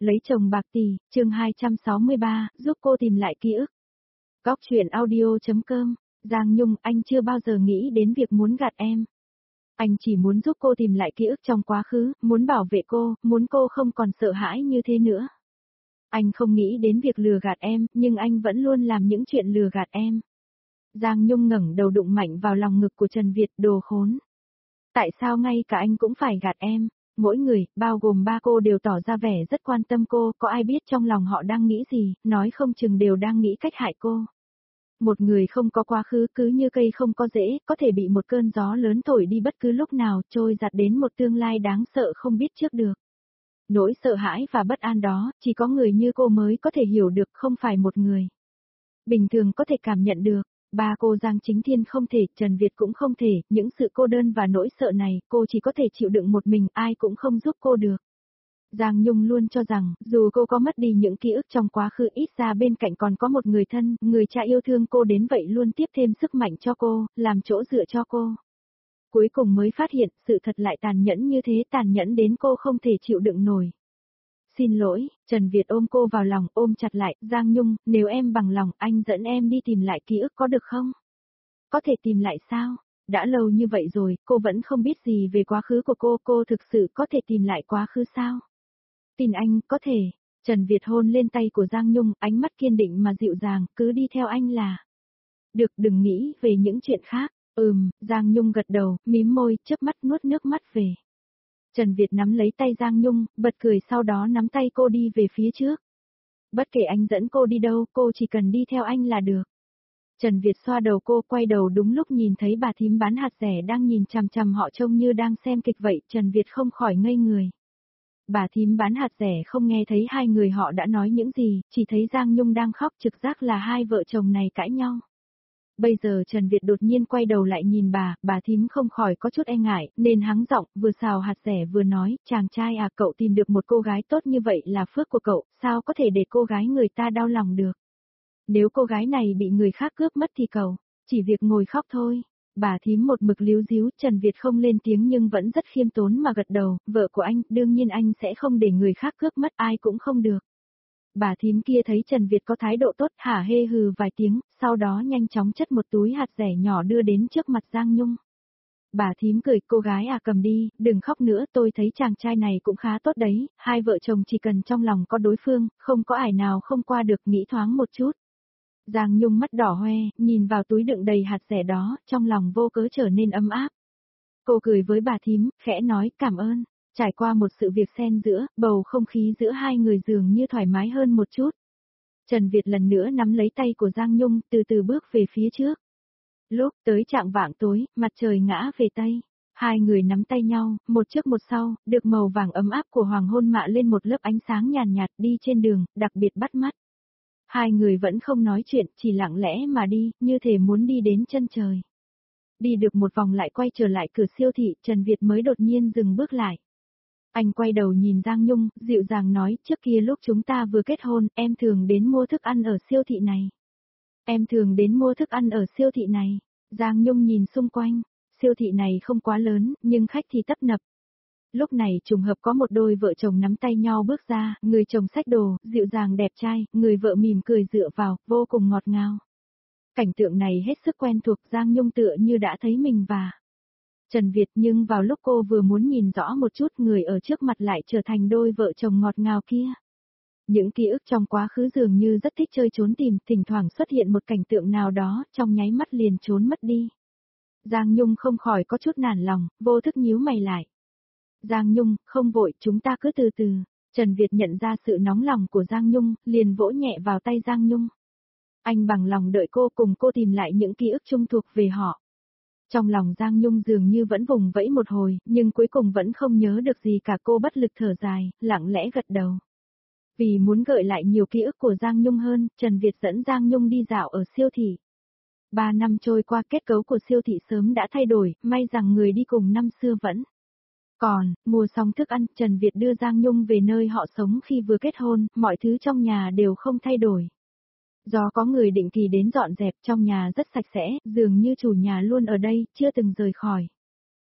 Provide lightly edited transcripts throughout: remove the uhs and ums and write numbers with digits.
Lấy chồng bạc tỷ, chương 263, giúp cô tìm lại ký ức. Góc truyện audio.com, Giang Nhung, anh chưa bao giờ nghĩ đến việc muốn gạt em. Anh chỉ muốn giúp cô tìm lại ký ức trong quá khứ, muốn bảo vệ cô, muốn cô không còn sợ hãi như thế nữa. Anh không nghĩ đến việc lừa gạt em, nhưng anh vẫn luôn làm những chuyện lừa gạt em. Giang Nhung ngẩng đầu đụng mạnh vào lòng ngực của Trần Việt, đồ khốn. Tại sao ngay cả anh cũng phải gạt em? Mỗi người, bao gồm ba cô đều tỏ ra vẻ rất quan tâm cô, có ai biết trong lòng họ đang nghĩ gì, nói không chừng đều đang nghĩ cách hại cô. Một người không có quá khứ cứ như cây không có rễ, có thể bị một cơn gió lớn thổi đi bất cứ lúc nào, trôi giạt đến một tương lai đáng sợ không biết trước được. Nỗi sợ hãi và bất an đó, chỉ có người như cô mới có thể hiểu được, không phải một người bình thường có thể cảm nhận được. Ba cô Giang Chính Thiên không thể, Trần Việt cũng không thể, những sự cô đơn và nỗi sợ này, cô chỉ có thể chịu đựng một mình, ai cũng không giúp cô được. Giang Nhung luôn cho rằng, dù cô có mất đi những ký ức trong quá khứ, ít ra bên cạnh còn có một người thân, người cha yêu thương cô đến vậy luôn tiếp thêm sức mạnh cho cô, làm chỗ dựa cho cô. Cuối cùng mới phát hiện, sự thật lại tàn nhẫn như thế, tàn nhẫn đến cô không thể chịu đựng nổi. Xin lỗi, Trần Việt ôm cô vào lòng, ôm chặt lại, Giang Nhung, nếu em bằng lòng, anh dẫn em đi tìm lại ký ức có được không? Có thể tìm lại sao? Đã lâu như vậy rồi, cô vẫn không biết gì về quá khứ của cô thực sự có thể tìm lại quá khứ sao? Tin anh, có thể. Trần Việt hôn lên tay của Giang Nhung, ánh mắt kiên định mà dịu dàng, cứ đi theo anh là. Được, đừng nghĩ về những chuyện khác. Giang Nhung gật đầu, mím môi, chớp mắt nuốt nước mắt về. Trần Việt nắm lấy tay Giang Nhung, bật cười sau đó nắm tay cô đi về phía trước. Bất kể anh dẫn cô đi đâu, cô chỉ cần đi theo anh là được. Trần Việt xoa đầu cô, quay đầu đúng lúc nhìn thấy bà thím bán hạt rẻ đang nhìn chằm chằm họ trông như đang xem kịch vậy, Trần Việt không khỏi ngây người. Bà thím bán hạt rẻ không nghe thấy hai người họ đã nói những gì, chỉ thấy Giang Nhung đang khóc, trực giác là hai vợ chồng này cãi nhau. Bây giờ Trần Việt đột nhiên quay đầu lại nhìn bà thím không khỏi có chút e ngại, nên hắng giọng, vừa xào hạt rẻ vừa nói, chàng trai à, cậu tìm được một cô gái tốt như vậy là phước của cậu, sao có thể để cô gái người ta đau lòng được. Nếu cô gái này bị người khác cướp mất thì cậu, chỉ việc ngồi khóc thôi. Bà thím một mực líu díu, Trần Việt không lên tiếng nhưng vẫn rất khiêm tốn mà gật đầu, vợ của anh, đương nhiên anh sẽ không để người khác cướp mất, ai cũng không được. Bà thím kia thấy Trần Việt có thái độ tốt, hả hê hừ vài tiếng, sau đó nhanh chóng chất một túi hạt rẻ nhỏ đưa đến trước mặt Giang Nhung. Bà thím cười, cô gái à, cầm đi, đừng khóc nữa, tôi thấy chàng trai này cũng khá tốt đấy, hai vợ chồng chỉ cần trong lòng có đối phương, không có ải nào không qua được, nghĩ thoáng một chút. Giang Nhung mắt đỏ hoe, nhìn vào túi đựng đầy hạt rẻ đó, trong lòng vô cớ trở nên ấm áp. Cô cười với bà thím, khẽ nói, cảm ơn. Trải qua một sự việc xen giữa, bầu không khí giữa hai người dường như thoải mái hơn một chút. Trần Việt lần nữa nắm lấy tay của Giang Nhung, từ từ bước về phía trước. Lúc tới chạng vạng tối, mặt trời ngã về Tây. Hai người nắm tay nhau, một trước một sau, được màu vàng ấm áp của hoàng hôn mạ lên một lớp ánh sáng nhàn nhạt đi trên đường, đặc biệt bắt mắt. Hai người vẫn không nói chuyện, chỉ lặng lẽ mà đi, như thể muốn đi đến chân trời. Đi được một vòng lại quay trở lại cửa siêu thị, Trần Việt mới đột nhiên dừng bước lại. Anh quay đầu nhìn Giang Nhung, dịu dàng nói, trước kia lúc chúng ta vừa kết hôn, em thường đến mua thức ăn ở siêu thị này. Em thường đến mua thức ăn ở siêu thị này. Giang Nhung nhìn xung quanh, siêu thị này không quá lớn, nhưng khách thì tấp nập. Lúc này trùng hợp có một đôi vợ chồng nắm tay nhau bước ra, người chồng xách đồ, dịu dàng đẹp trai, người vợ mỉm cười dựa vào, vô cùng ngọt ngào. Cảnh tượng này hết sức quen thuộc, Giang Nhung tựa như đã thấy mình và Trần Việt, nhưng vào lúc cô vừa muốn nhìn rõ một chút, người ở trước mặt lại trở thành đôi vợ chồng ngọt ngào kia. Những ký ức trong quá khứ dường như rất thích chơi trốn tìm, thỉnh thoảng xuất hiện một cảnh tượng nào đó, trong nháy mắt liền trốn mất đi. Giang Nhung không khỏi có chút nản lòng, vô thức nhíu mày lại. Giang Nhung, không vội, chúng ta cứ từ từ. Trần Việt nhận ra sự nóng lòng của Giang Nhung, liền vỗ nhẹ vào tay Giang Nhung. Anh bằng lòng đợi cô cùng cô tìm lại những ký ức chung thuộc về họ. Trong lòng Giang Nhung dường như vẫn vùng vẫy một hồi, nhưng cuối cùng vẫn không nhớ được gì cả, cô bất lực thở dài, lặng lẽ gật đầu. Vì muốn gợi lại nhiều ký ức của Giang Nhung hơn, Trần Việt dẫn Giang Nhung đi dạo ở siêu thị. 3 năm trôi qua, kết cấu của siêu thị sớm đã thay đổi, may rằng người đi cùng năm xưa vẫn còn. Mua xong thức ăn, Trần Việt đưa Giang Nhung về nơi họ sống khi vừa kết hôn, mọi thứ trong nhà đều không thay đổi. Do có người định kỳ đến dọn dẹp, trong nhà rất sạch sẽ, dường như chủ nhà luôn ở đây, chưa từng rời khỏi.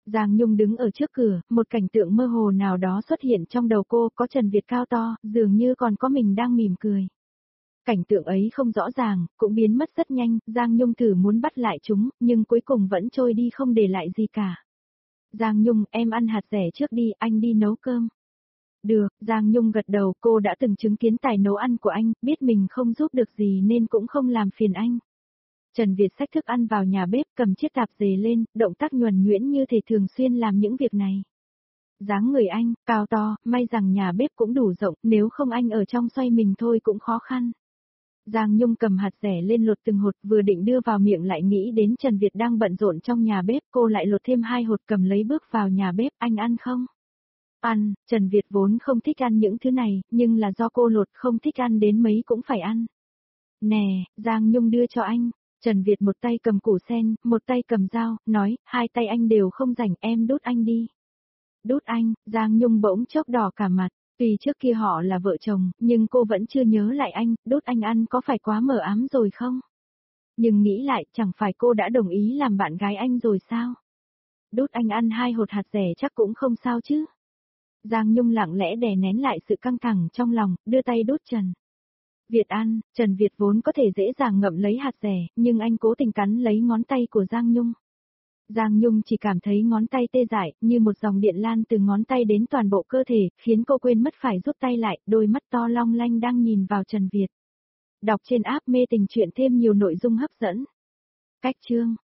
Giang Nhung đứng ở trước cửa, một cảnh tượng mơ hồ nào đó xuất hiện trong đầu cô, có Trần Việt cao to, dường như còn có mình đang mỉm cười. Cảnh tượng ấy không rõ ràng, cũng biến mất rất nhanh, Giang Nhung thử muốn bắt lại chúng, nhưng cuối cùng vẫn trôi đi không để lại gì cả. Giang Nhung, em ăn hạt dẻ trước đi, anh đi nấu cơm. Được, Giang Nhung gật đầu, cô đã từng chứng kiến tài nấu ăn của anh, biết mình không giúp được gì nên cũng không làm phiền anh. Trần Việt xách thức ăn vào nhà bếp, cầm chiếc tạp dề lên, động tác nhuần nhuyễn như thể thường xuyên làm những việc này. Dáng người anh, cao to, may rằng nhà bếp cũng đủ rộng, nếu không anh ở trong xoay mình thôi cũng khó khăn. Giang Nhung cầm hạt dẻ lên lột từng hột, vừa định đưa vào miệng lại nghĩ đến Trần Việt đang bận rộn trong nhà bếp, cô lại lột thêm 2 hột cầm lấy bước vào nhà bếp, anh ăn không? Ăn, Trần Việt vốn không thích ăn những thứ này, nhưng là do cô lột không thích ăn đến mấy cũng phải ăn. Nè, Giang Nhung đưa cho anh. Trần Việt một tay cầm củ sen, một tay cầm dao, nói, hai tay anh đều không rảnh, em đút anh đi. Đút anh, Giang Nhung bỗng chốc đỏ cả mặt, tuy trước kia họ là vợ chồng, nhưng cô vẫn chưa nhớ lại anh, đút anh ăn có phải quá mờ ám rồi không? Nhưng nghĩ lại, chẳng phải cô đã đồng ý làm bạn gái anh rồi sao? Đút anh ăn 2 hột hạt dẻ chắc cũng không sao chứ? Giang Nhung lặng lẽ đè nén lại sự căng thẳng trong lòng, đưa tay đút Trần Việt ăn, Trần Việt vốn có thể dễ dàng ngậm lấy hạt dẻ, nhưng anh cố tình cắn lấy ngón tay của Giang Nhung. Giang Nhung chỉ cảm thấy ngón tay tê dại, như một dòng điện lan từ ngón tay đến toàn bộ cơ thể, khiến cô quên mất phải rút tay lại, đôi mắt to long lanh đang nhìn vào Trần Việt. Đọc trên app Mê Tình Chuyện thêm nhiều nội dung hấp dẫn. Cách chương